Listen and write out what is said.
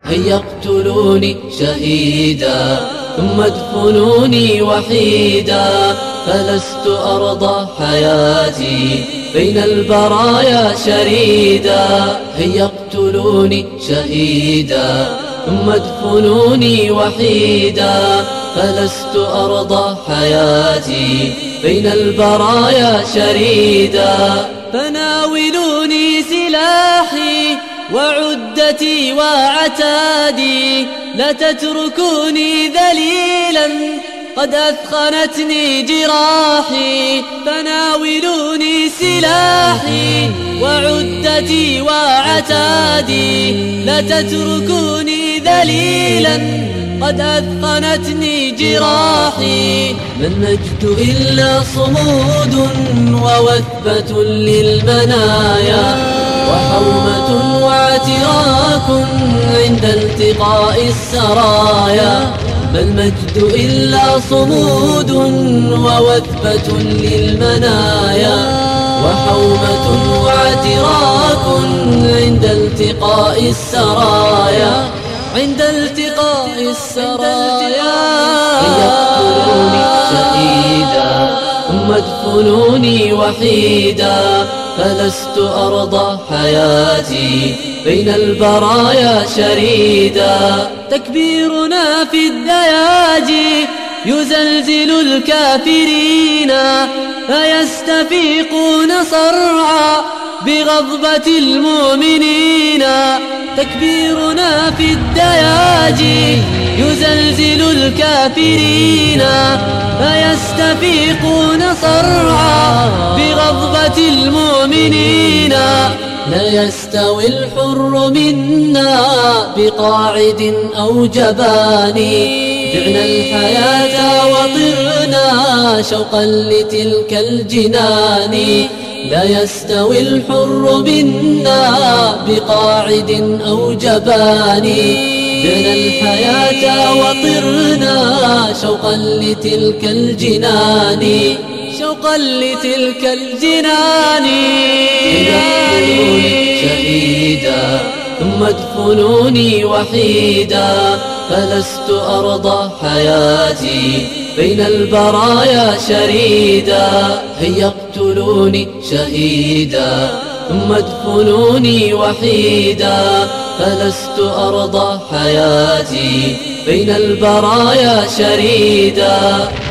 هيا اقتلوني شهيدا ثم ادفنوني وحيدا، فلست أرضى حياتي بين البرايا شريدا. هيا اقتلوني شهيدا ثم ادفنوني وحيدا، فلست أرضى حياتي بين البرايا شريدا. فناولوني سلاحي وعدتي وعتادي، لا تتركوني ذليلا قد أثخنتني جراحي. فناولوني سلاحي وعدتي وعتادي، لا تتركوني ذليلا قد أثخنتني جراحي. ما المجد إلا صمود ووثبة للمنايا، وحومة واعتراك عند التقاء السرايا. ما المجد إلا صمود ووثبة للمنايا، وحومة واعتراك عند التقاء السرايا. عند التقاء السرايا. يقتلوني شهيدا ثم ادفنوني وحيدا، فلست أرضى حياتي بين البرايا شريدا. تكبيرنا في الدياجي يزلزل الكافرين، فيستفيقون صرعا بغضبة المؤمنين. تكبيرنا في الدياجي يزلزل الكافرين، فيستفيقون صرعا بغضبة المؤمنين. لا يستوي الحر منا بقاعد أو جباني، بعنا الحياة وطرنا شوقا لتلك الجنان. لا يستوي الحر منا بقاعد أو جباني، بعنا الحياة وطرنا شوقا لتلك الجنان. شوقا لتلك الجنان. يقتلوني شهيدا ثم ادفنوني وحيدا، فلست أرضى حياتي بين البرايا شريدا. هيا اقتلوني شهيدا ثم ادفنوني وحيدا، فلست أرضى حياتي بين البرايا شريدا.